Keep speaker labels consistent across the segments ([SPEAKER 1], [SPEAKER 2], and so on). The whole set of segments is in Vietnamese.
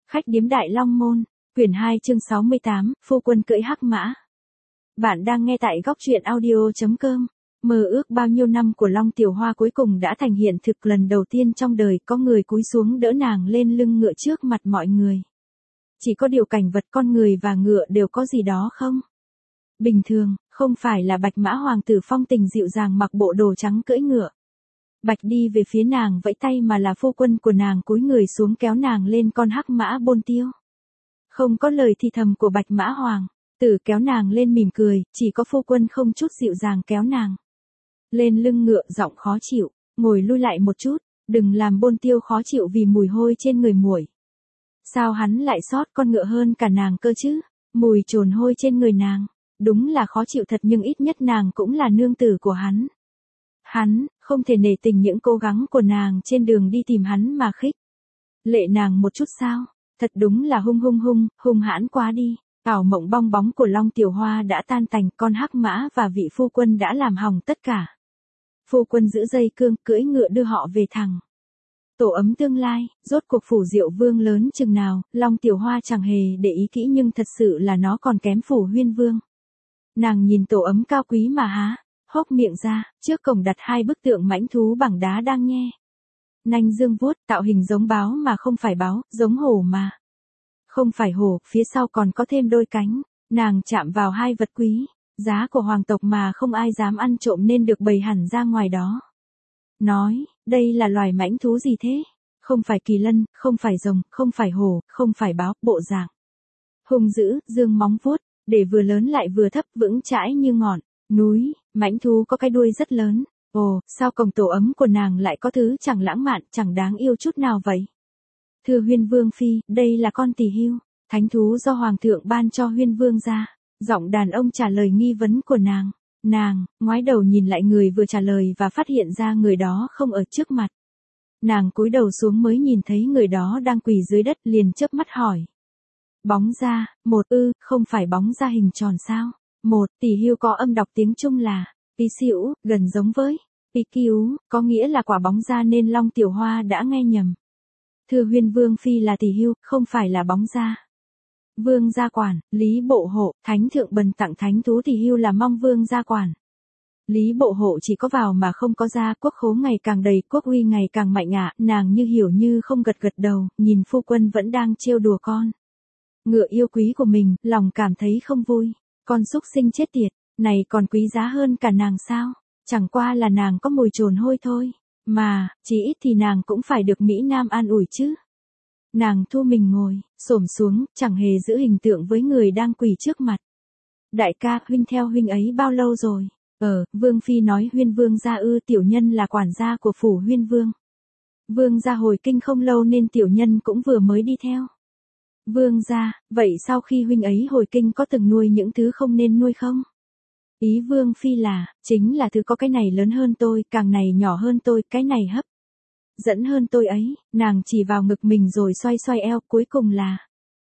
[SPEAKER 1] Khách điếm Đại Long Môn, quyển 2 chương 68, phu quân cưỡi hắc mã. Bạn đang nghe tại góc truyện audio.com. Mơ ước bao nhiêu năm của Long Tiểu Hoa cuối cùng đã thành hiện thực, lần đầu tiên trong đời có người cúi xuống đỡ nàng lên lưng ngựa trước mặt mọi người. Chỉ có điều cảnh vật con người và ngựa đều có gì đó không bình thường, không phải là Bạch Mã hoàng tử phong tình dịu dàng mặc bộ đồ trắng cưỡi ngựa. Bạch đi về phía nàng vẫy tay, mà là phu quân của nàng cúi người xuống kéo nàng lên con hắc mã Bôn Tiêu. Không có lời thì thầm của Bạch Mã hoàng tử kéo nàng lên mỉm cười, chỉ có phu quân không chút dịu dàng kéo nàng lên lưng ngựa, giọng khó chịu, ngồi lui lại một chút, đừng làm Bôn Tiêu khó chịu vì mùi hôi trên người muội. Sao hắn lại sót con ngựa hơn cả nàng cơ chứ? Mùi trồn hôi trên người nàng, đúng là khó chịu thật, nhưng ít nhất nàng cũng là nương tử của hắn. Hắn không thể nể tình những cố gắng của nàng trên đường đi tìm hắn mà khích lệ nàng một chút sao? Thật đúng là hung hãn quá đi. Ảo mộng bong bóng của Long Tiểu Hoa đã tan tành, con hắc mã và vị phu quân đã làm hỏng tất cả. Phu quân giữ dây cương, cưỡi ngựa đưa họ về thẳng tổ ấm tương lai. Rốt cuộc Phủ Diệu Vương lớn chừng nào, Long Tiểu Hoa chẳng hề để ý kỹ, nhưng thật sự là nó còn kém Phủ Huyên Vương. Nàng nhìn tổ ấm cao quý mà há hốc miệng ra, trước cổng đặt hai bức tượng mãnh thú bằng đá đang nhe nanh dương vuốt, tạo hình giống báo mà không phải báo, giống hổ mà không phải hổ, phía sau còn có thêm đôi cánh. Nàng chạm vào hai vật quý giá của hoàng tộc mà không ai dám ăn trộm nên được bày hẳn ra ngoài đó. Nói, đây là loài mãnh thú gì thế? Không phải kỳ lân, không phải rồng, không phải hổ, không phải báo, bộ dạng hung dữ, dương móng vuốt, để vừa lớn lại vừa thấp, vững chãi như ngọn núi. Mãnh thú có cái đuôi rất lớn. Ồ, sao cổng tổ ấm của nàng lại có thứ chẳng lãng mạn, chẳng đáng yêu chút nào vậy? Thưa Huyên Vương phi, đây là con tỳ hưu, thánh thú do hoàng thượng ban cho Huyên Vương gia. Giọng đàn ông trả lời nghi vấn của nàng. Nàng ngoái đầu nhìn lại người vừa trả lời và phát hiện ra người đó không ở trước mặt. Nàng cúi đầu xuống mới nhìn thấy người đó đang quỳ dưới đất, liền chớp mắt hỏi. Bóng da, không phải bóng da hình tròn sao? Tỳ hưu có âm đọc tiếng Trung là Pí Xỉu, gần giống với Pí Cứu, có nghĩa là quả bóng da, nên Long Tiểu Hoa đã nghe nhầm. Thưa Huyên Vương phi là tỳ hưu, không phải là bóng da. Vương gia quản, Lý Bộ Hộ, thánh thượng bần tặng thánh thú tỳ hưu là mong vương gia quản. Lý Bộ Hộ chỉ có vào mà không có ra, quốc khố ngày càng đầy, quốc uy ngày càng mạnh ạ. Nàng như hiểu như không gật gật đầu, nhìn phu quân vẫn đang trêu đùa con ngựa yêu quý của mình, lòng cảm thấy không vui. Con súc sinh chết tiệt, này còn quý giá hơn cả nàng sao? Chẳng qua là nàng có mùi trồn hôi thôi, mà, chỉ ít thì nàng cũng phải được Mỹ Nam an ủi chứ. Nàng thu mình ngồi, xổm xuống, chẳng hề giữ hình tượng với người đang quỳ trước mặt. Đại ca, huynh theo huynh ấy bao lâu rồi? Vương phi nói Huyên Vương gia ư? Tiểu nhân là quản gia của phủ Huyên Vương. Vương gia hồi kinh không lâu nên tiểu nhân cũng vừa mới đi theo. Vương gia, vậy sau khi huynh ấy hồi kinh có từng nuôi những thứ không nên nuôi không? Ý Vương phi là, chính là thứ có cái này lớn hơn tôi, càng này nhỏ hơn tôi, cái này hấp dẫn hơn tôi ấy. Nàng chỉ vào ngực mình rồi xoay xoay eo, cuối cùng là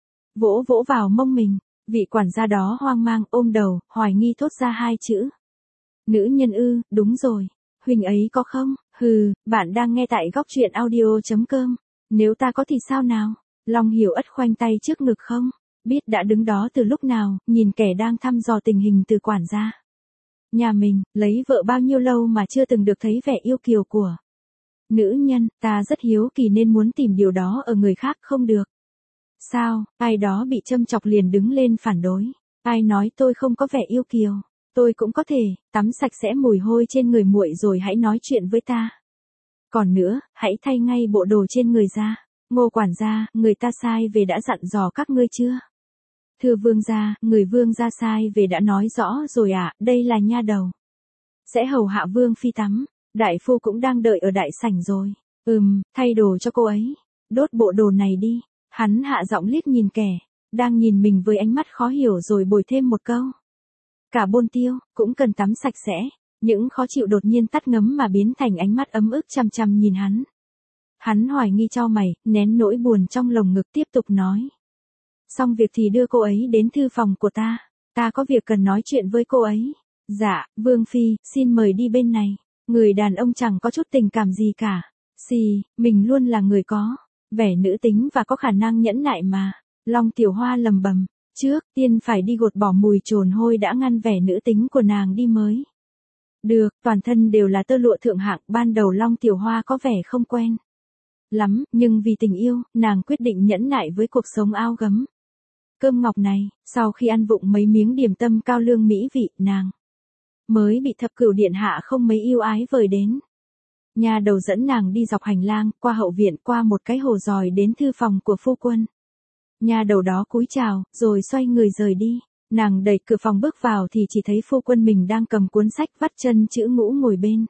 [SPEAKER 1] vỗ vỗ vào mông mình. Vị quản gia đó hoang mang ôm đầu, hoài nghi thốt ra hai chữ. Nữ nhân ư? Đúng rồi. Huynh ấy có không? Bạn đang nghe tại góc truyện audio.com. Nếu ta có thì sao nào? Long Hiểu Ất khoanh tay trước ngực không biết đã đứng đó từ lúc nào, nhìn kẻ đang thăm dò tình hình từ quản gia nhà mình, lấy vợ bao nhiêu lâu mà chưa từng được thấy vẻ yêu kiều của nữ nhân. Ta rất hiếu kỳ nên muốn tìm điều đó ở người khác, không được sao? Ai đó bị châm chọc liền đứng lên phản đối. Ai nói tôi không có vẻ yêu kiều? Tôi cũng có thể tắm sạch sẽ mùi hôi trên người muội rồi hãy nói chuyện với ta. Còn nữa, hãy thay ngay bộ đồ trên người ra. Ngô quản gia, người ta sai về đã dặn dò các ngươi chưa? Thưa vương gia, người vương gia sai về đã nói rõ rồi ạ. Đây là nha đầu sẽ hầu hạ vương phi tắm. Đại phu cũng đang đợi ở đại sảnh rồi. Thay đồ cho cô ấy. Đốt bộ đồ này đi. Hắn hạ giọng liếc nhìn kẻ đang nhìn mình với ánh mắt khó hiểu rồi bồi thêm một câu. Cả Bôn Tiêu cũng cần tắm sạch sẽ. Những khó chịu đột nhiên tắt ngấm mà biến thành ánh mắt ấm ức chằm chằm nhìn hắn. Hắn hoài nghi chau mày, nén nỗi buồn trong lồng ngực tiếp tục nói. Xong việc thì đưa cô ấy đến thư phòng của ta. Ta có việc cần nói chuyện với cô ấy. Dạ, Vương phi, xin mời đi bên này. Người đàn ông chẳng có chút tình cảm gì cả. Mình luôn là người có Vẻ nữ tính và có khả năng nhẫn nại mà. Long Tiểu Hoa lầm bầm, trước tiên phải đi gột bỏ mùi trồn hôi đã ngăn vẻ nữ tính của nàng đi mới. Được, toàn thân đều là tơ lụa thượng hạng, ban đầu Long Tiểu Hoa có vẻ không quen lắm, nhưng vì tình yêu, nàng quyết định nhẫn nại với cuộc sống áo gấm. Cơm ngọc này, sau khi ăn vụng mấy miếng điểm tâm cao lương mỹ vị, nàng mới bị Thập Cửu điện hạ không mấy yêu ái vời đến. Nhà đầu dẫn nàng đi dọc hành lang, qua hậu viện, qua một cái hồ dòi đến thư phòng của phu quân. Nhà đầu đó cúi chào, rồi xoay người rời đi. Nàng đẩy cửa phòng bước vào thì chỉ thấy phu quân mình đang cầm cuốn sách vắt chân chữ ngũ ngồi bên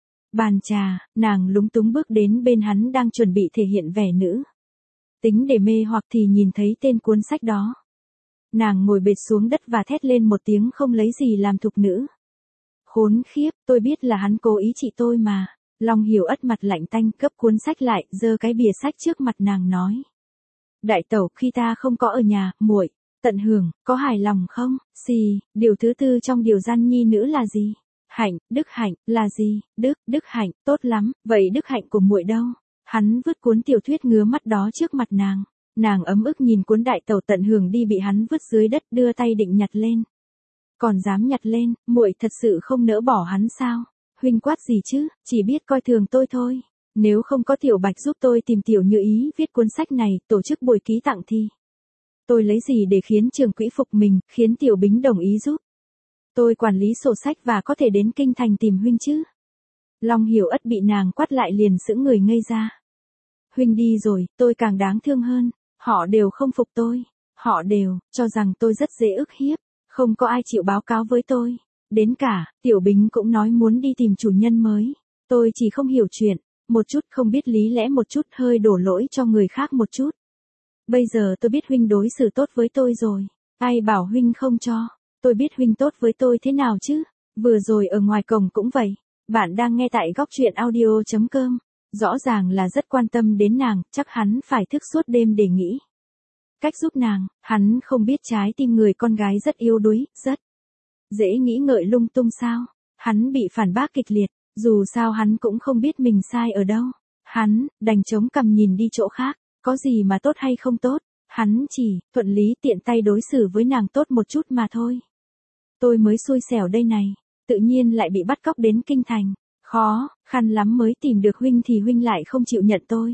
[SPEAKER 1] bàn trà, nàng lúng túng bước đến bên hắn đang chuẩn bị thể hiện vẻ nữ tính để mê hoặc thì nhìn thấy tên cuốn sách đó. Nàng ngồi bệt xuống đất và thét lên một tiếng không lấy gì làm thục nữ. Khốn khiếp, tôi biết là hắn cố ý trị tôi mà. Long Hiểu Ất mặt lạnh tanh cấp cuốn sách lại, giơ cái bìa sách trước mặt nàng nói. Đại tẩu, khi ta không có ở nhà, muội tận hưởng, có hài lòng không? Xì, điều thứ tư trong điều gian nhi nữ là gì? Hạnh, đức hạnh, là gì? Đức hạnh, tốt lắm, vậy đức hạnh của muội đâu? Hắn vứt cuốn tiểu thuyết ngứa mắt đó trước mặt nàng. Nàng ấm ức nhìn cuốn đại tẩu tận hưởng đi bị hắn vứt dưới đất, đưa tay định nhặt lên. Còn dám nhặt lên, muội thật sự không nỡ bỏ hắn sao? Huynh quát gì chứ, chỉ biết coi thường tôi thôi. Nếu không có Tiểu Bạch giúp tôi tìm Tiểu Như Ý viết cuốn sách này, tổ chức buổi ký tặng thì tôi lấy gì để khiến trường quỹ phục mình, khiến Tiểu Bính đồng ý giúp tôi quản lý sổ sách và có thể đến kinh thành tìm huynh chứ? Long Hiểu Ất bị nàng quát lại liền sững người ngây ra. Huynh đi rồi, tôi càng đáng thương hơn. Họ đều không phục tôi. Họ đều cho rằng tôi rất dễ ức hiếp. Không có ai chịu báo cáo với tôi. Đến cả, Tiểu Bính cũng nói muốn đi tìm chủ nhân mới. Tôi chỉ không hiểu chuyện, một chút không biết lý lẽ, một chút hơi đổ lỗi cho người khác một chút. Bây giờ tôi biết huynh đối xử tốt với tôi rồi. Ai bảo huynh không cho. Tôi biết huynh tốt với tôi thế nào chứ. Vừa rồi ở ngoài cổng cũng vậy. Bạn đang nghe tại góc truyện audio.com. Rõ ràng là rất quan tâm đến nàng, chắc hắn phải thức suốt đêm để nghĩ cách giúp nàng. Hắn không biết trái tim người con gái rất yếu đuối, rất dễ nghĩ ngợi lung tung sao. Hắn bị phản bác kịch liệt, dù sao hắn cũng không biết mình sai ở đâu. Hắn đành chống cằm nhìn đi chỗ khác, có gì mà tốt hay không tốt, hắn chỉ thuận lý tiện tay đối xử với nàng tốt một chút mà thôi. Tôi mới xui xẻo đây này, tự nhiên lại bị bắt cóc đến kinh thành. Khó khăn lắm mới tìm được huynh thì huynh lại không chịu nhận tôi.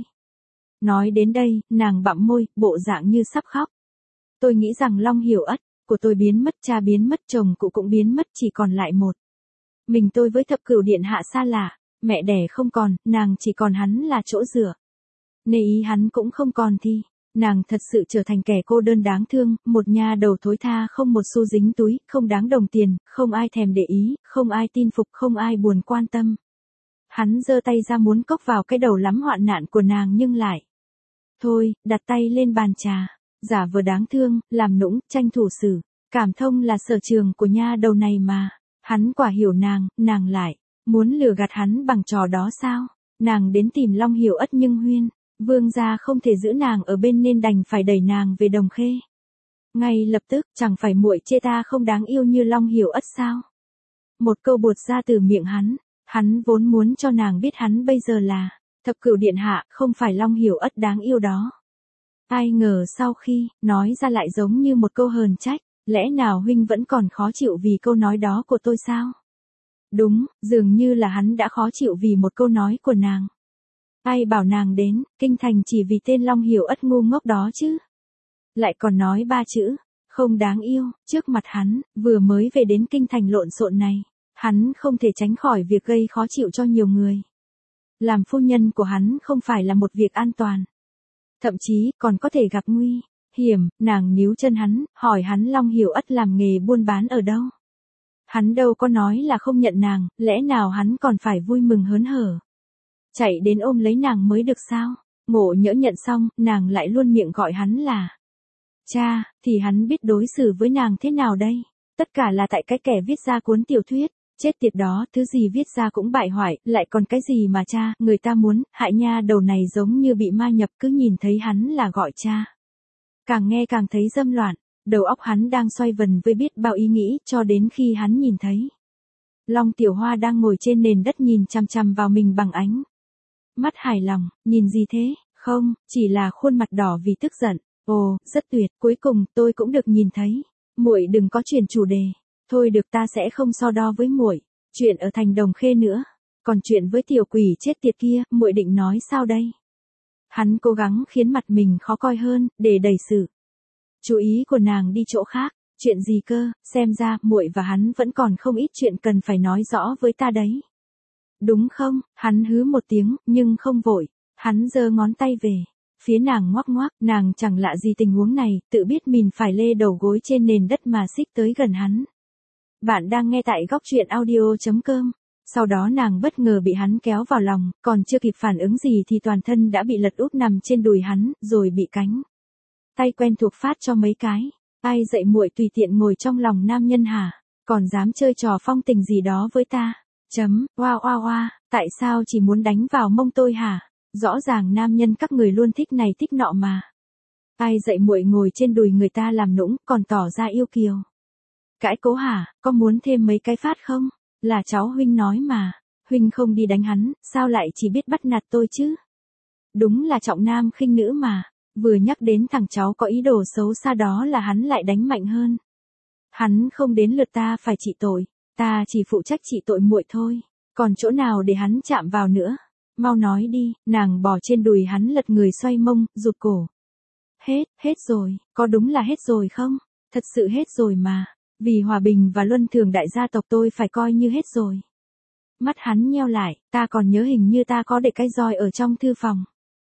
[SPEAKER 1] Nói đến đây, nàng bặm môi, bộ dạng như sắp khóc. Tôi nghĩ rằng Long Hiểu Ất của tôi biến mất, cha biến mất, chồng cụ cũng biến mất, chỉ còn lại một mình tôi với Thập Cửu điện hạ xa lạ. Mẹ đẻ không còn, nàng chỉ còn hắn là chỗ dựa. Nếu ý hắn cũng không còn thì nàng thật sự trở thành kẻ cô đơn đáng thương, một nha đầu thối tha không một xu dính túi, không đáng đồng tiền, không ai thèm để ý, không ai tin phục, không ai buồn quan tâm. Hắn giơ tay ra muốn cốc vào cái đầu lắm hoạn nạn của nàng nhưng lại thôi, đặt tay lên bàn trà, giả vờ đáng thương, làm nũng, tranh thủ xử. Cảm thông là sở trường của nha đầu này mà. Hắn quả hiểu nàng lại muốn lừa gạt hắn bằng trò đó sao? Nàng đến tìm Long Hiểu Ất nhưng Huyên vương gia không thể giữ nàng ở bên nên đành phải đẩy nàng về Đồng Khê. Ngay lập tức, chẳng phải muội chê ta không đáng yêu như Long Hiểu Ất sao? Một câu buột ra từ miệng hắn vốn muốn cho nàng biết hắn bây giờ là Thập Cửu điện hạ, không phải Long Hiểu Ất đáng yêu đó. Ai ngờ sau khi nói ra lại giống như một câu hờn trách. Lẽ nào huynh vẫn còn khó chịu vì câu nói đó của tôi sao? Đúng, dường như là hắn đã khó chịu vì một câu nói của nàng. Ai bảo nàng đến kinh thành chỉ vì tên Long Hiểu Ất ngu ngốc đó chứ? Lại còn nói ba chữ không đáng yêu trước mặt hắn. Vừa mới về đến kinh thành lộn xộn này, hắn không thể tránh khỏi việc gây khó chịu cho nhiều người. Làm phu nhân của hắn không phải là một việc an toàn, thậm chí còn có thể gặp nguy hiểm. Nàng níu chân hắn, hỏi hắn Long Hiểu Ất làm nghề buôn bán ở đâu. Hắn đâu có nói là không nhận nàng, lẽ nào hắn còn phải vui mừng hớn hở chạy đến ôm lấy nàng mới được sao? Ngộ nhỡ nhận xong, nàng lại luôn miệng gọi hắn là cha, thì hắn biết đối xử với nàng thế nào đây? Tất cả là tại cái kẻ viết ra cuốn tiểu thuyết chết tiệt đó, thứ gì viết ra cũng bại hoại, lại còn cái gì mà cha, người ta muốn hại nha đầu này giống như bị ma nhập, cứ nhìn thấy hắn là gọi cha. Càng nghe càng thấy dâm loạn, đầu óc hắn đang xoay vần với biết bao ý nghĩ, cho đến khi hắn nhìn thấy Long Tiểu Hoa đang ngồi trên nền đất nhìn chằm chằm vào mình bằng ánh mắt hài lòng. Nhìn gì thế? Không, chỉ là khuôn mặt đỏ vì tức giận. Ồ, rất tuyệt, cuối cùng tôi cũng được nhìn thấy. Muội đừng có chuyển chủ đề. Thôi được, ta sẽ không so đo với muội. Chuyện ở thành Đồng Khê nữa. Còn chuyện với tiểu quỷ chết tiệt kia, muội định nói sao đây? Hắn cố gắng khiến mặt mình khó coi hơn, để đẩy sự chú ý của nàng đi chỗ khác. Chuyện gì cơ, xem ra muội và hắn vẫn còn không ít chuyện cần phải nói rõ với ta đấy. Đúng không? Hắn hứ một tiếng, nhưng không vội. Hắn giơ ngón tay về phía nàng ngoắc ngoắc, nàng chẳng lạ gì tình huống này, tự biết mình phải lê đầu gối trên nền đất mà xích tới gần hắn. Bạn đang nghe tại góc truyện audio.com. Sau đó nàng bất ngờ bị hắn kéo vào lòng, còn chưa kịp phản ứng gì thì toàn thân đã bị lật úp nằm trên đùi hắn, rồi bị cánh tay quen thuộc phát cho mấy cái. Ai dạy muội tùy tiện ngồi trong lòng nam nhân hả? Còn dám chơi trò phong tình gì đó với ta? Oa oa oa, tại sao chỉ muốn đánh vào mông tôi hả? Rõ ràng nam nhân các người luôn thích này thích nọ mà. Ai dạy muội ngồi trên đùi người ta làm nũng, còn tỏ ra yêu kiều. Cãi cố hả, có muốn thêm mấy cái phát không? Là cháu huynh nói mà. Huynh không đi đánh hắn, sao lại chỉ biết bắt nạt tôi chứ? Đúng là trọng nam khinh nữ mà. Vừa nhắc đến thằng cháu có ý đồ xấu xa đó là hắn lại đánh mạnh hơn. Hắn không đến lượt ta phải trị tội. Ta chỉ phụ trách trị tội muội thôi. Còn chỗ nào để hắn chạm vào nữa? Mau nói đi. Nàng bò trên đùi hắn lật người xoay mông, rụt cổ. Hết rồi. Có đúng là hết rồi không? Thật sự hết rồi mà. Vì hòa bình và luân thường đại gia tộc tôi phải coi như hết rồi. Mắt hắn nheo lại, ta còn nhớ hình như ta có để cái roi ở trong thư phòng.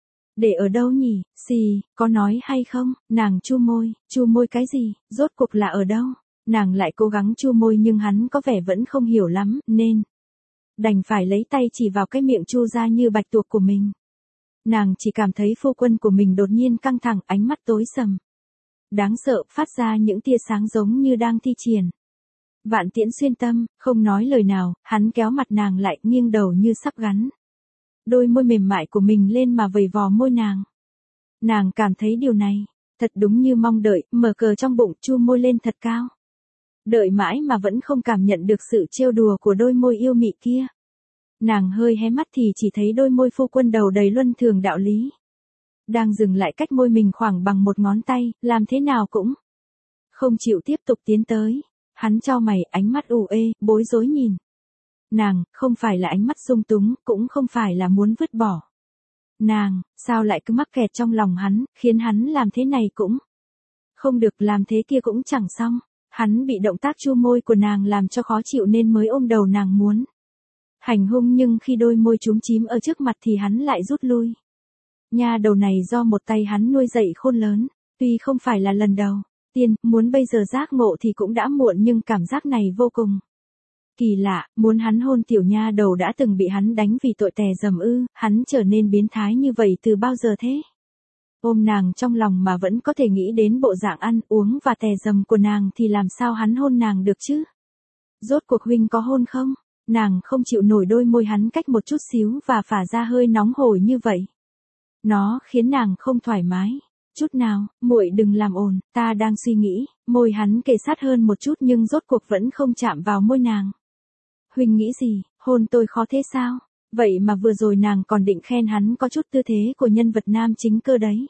[SPEAKER 1] Để ở đâu nhỉ? Xì, có nói hay không? Nàng chu môi cái gì? Rốt cuộc là ở đâu? Nàng lại cố gắng chu môi nhưng hắn có vẻ vẫn không hiểu lắm, nên đành phải lấy tay chỉ vào cái miệng chu ra như bạch tuộc của mình. Nàng chỉ cảm thấy phu quân của mình đột nhiên căng thẳng, ánh mắt tối sầm. Đáng sợ, phát ra những tia sáng giống như đang thi triển. Vạn tiễn xuyên tâm, không nói lời nào, hắn kéo mặt nàng lại, nghiêng đầu như sắp gắn đôi môi mềm mại của mình lên mà vầy vò môi nàng. Nàng cảm thấy điều này thật đúng như mong đợi, mở cờ trong bụng, chu môi lên thật cao. Đợi mãi mà vẫn không cảm nhận được sự trêu đùa của đôi môi yêu mị kia. Nàng hơi hé mắt thì chỉ thấy đôi môi phu quân đầu đầy luân thường đạo lý. Đang dừng lại cách môi mình khoảng bằng một ngón tay, làm thế nào cũng không chịu tiếp tục tiến tới. Hắn chau mày, ánh mắt ù ê, bối rối nhìn nàng, không phải là ánh mắt dung túng, cũng không phải là muốn vứt bỏ nàng, sao lại cứ mắc kẹt trong lòng hắn, khiến hắn làm thế này cũng không được, làm thế kia cũng chẳng xong. Hắn bị động tác chu môi của nàng làm cho khó chịu nên mới ôm đầu nàng muốn hành hung, nhưng khi đôi môi chúm chím ở trước mặt thì hắn lại rút lui. Nha đầu này do một tay hắn nuôi dạy khôn lớn, tuy không phải là lần đầu tiên, muốn bây giờ giác ngộ thì cũng đã muộn, nhưng cảm giác này vô cùng kỳ lạ, muốn hắn hôn tiểu nha đầu đã từng bị hắn đánh vì tội tè dầm ư, hắn trở nên biến thái như vậy từ bao giờ thế? Ôm nàng trong lòng mà vẫn có thể nghĩ đến bộ dạng ăn, uống và tè dầm của nàng thì làm sao hắn hôn nàng được chứ? Rốt cuộc huynh có hôn không? Nàng không chịu nổi đôi môi hắn cách một chút xíu và phả ra hơi nóng hổi như vậy. Nó khiến nàng không thoải mái chút nào. Muội đừng làm ồn, ta đang suy nghĩ. Môi hắn kề sát hơn một chút nhưng rốt cuộc vẫn không chạm vào môi nàng. Huynh nghĩ gì, hôn tôi khó thế sao? Vậy mà vừa rồi nàng còn định khen hắn có chút tư thế của nhân vật nam chính cơ đấy.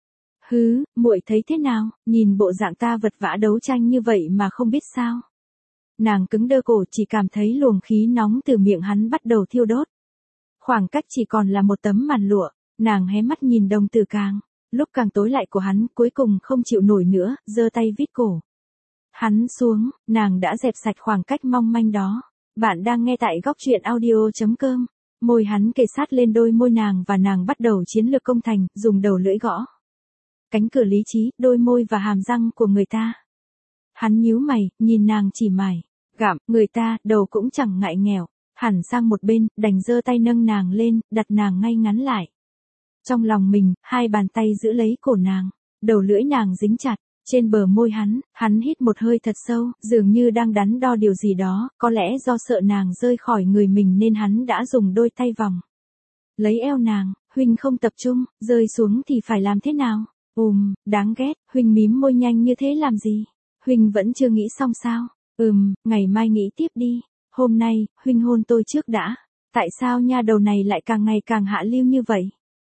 [SPEAKER 1] Hứ, muội thấy thế nào, nhìn bộ dạng ta vật vã đấu tranh như vậy mà không biết sao? Nàng cứng đơ cổ, chỉ cảm thấy luồng khí nóng từ miệng hắn bắt đầu thiêu đốt. Khoảng cách chỉ còn là một tấm màn lụa, nàng hé mắt nhìn đồng tử lúc càng tối lại của hắn, cuối cùng không chịu nổi nữa, giơ tay vít cổ hắn xuống, nàng đã dẹp sạch khoảng cách mong manh đó. Bạn đang nghe tại góc truyện audio.com. Môi hắn kề sát lên đôi môi nàng và nàng bắt đầu chiến lược công thành, dùng đầu lưỡi gõ cánh cửa lý trí, đôi môi và hàm răng của người ta. Hắn nhíu mày, nhìn nàng chỉ mải gặm, người ta, đầu cũng chẳng ngại nghèo, hẳn sang một bên, đành giơ tay nâng nàng lên, đặt nàng ngay ngắn lại. Trong lòng mình, hai bàn tay giữ lấy cổ nàng, đầu lưỡi nàng dính chặt trên bờ môi hắn hít một hơi thật sâu, dường như đang đắn đo điều gì đó, có lẽ do sợ nàng rơi khỏi người mình nên hắn đã dùng đôi tay vòng lấy eo nàng. Huynh không tập trung, rơi xuống thì phải làm thế nào? Đáng ghét, huynh mím môi nhanh như thế làm gì? Huynh vẫn chưa nghĩ xong sao? Ngày mai nghĩ tiếp đi, hôm nay, huynh hôn tôi trước đã. Tại sao nha đầu này lại càng ngày càng hạ lưu như vậy?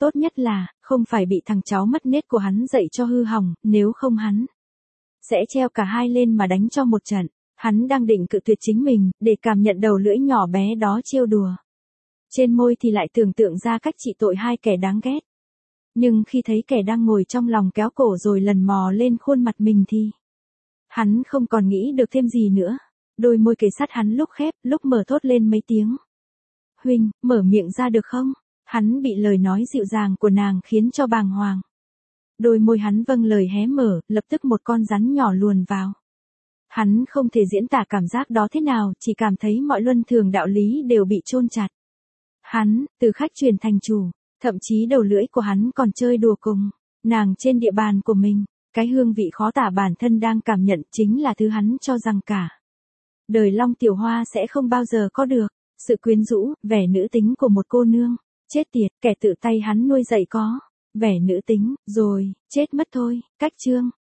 [SPEAKER 1] tốt nhất là, không phải bị thằng cháu mất nết của hắn dạy cho hư hỏng, nếu không hắn sẽ treo cả hai lên mà đánh cho một trận. Hắn đang định cự tuyệt chính mình, để cảm nhận đầu lưỡi nhỏ bé đó trêu đùa. Trên môi thì lại tưởng tượng ra cách trị tội hai kẻ đáng ghét. Nhưng khi thấy kẻ đang ngồi trong lòng kéo cổ rồi lần mò lên khuôn mặt mình thì hắn không còn nghĩ được thêm gì nữa. Đôi môi kề sát hắn lúc khép, lúc mở thốt lên mấy tiếng. Huynh, mở miệng ra được không? Hắn bị lời nói dịu dàng của nàng khiến cho bàng hoàng. Đôi môi hắn vâng lời hé mở, lập tức một con rắn nhỏ luồn vào. Hắn không thể diễn tả cảm giác đó thế nào, chỉ cảm thấy mọi luân thường đạo lý đều bị chôn chặt. Hắn, từ khách chuyển thành chủ, thậm chí đầu lưỡi của hắn còn chơi đùa cùng nàng trên địa bàn của mình. Cái hương vị khó tả bản thân đang cảm nhận chính là thứ hắn cho rằng cả đời Long Tiểu Hoa sẽ không bao giờ có được. Sự quyến rũ, vẻ nữ tính của một cô nương. Chết tiệt, kẻ tự tay hắn nuôi dạy có vẻ nữ tính, rồi, chết mất thôi. Cách chương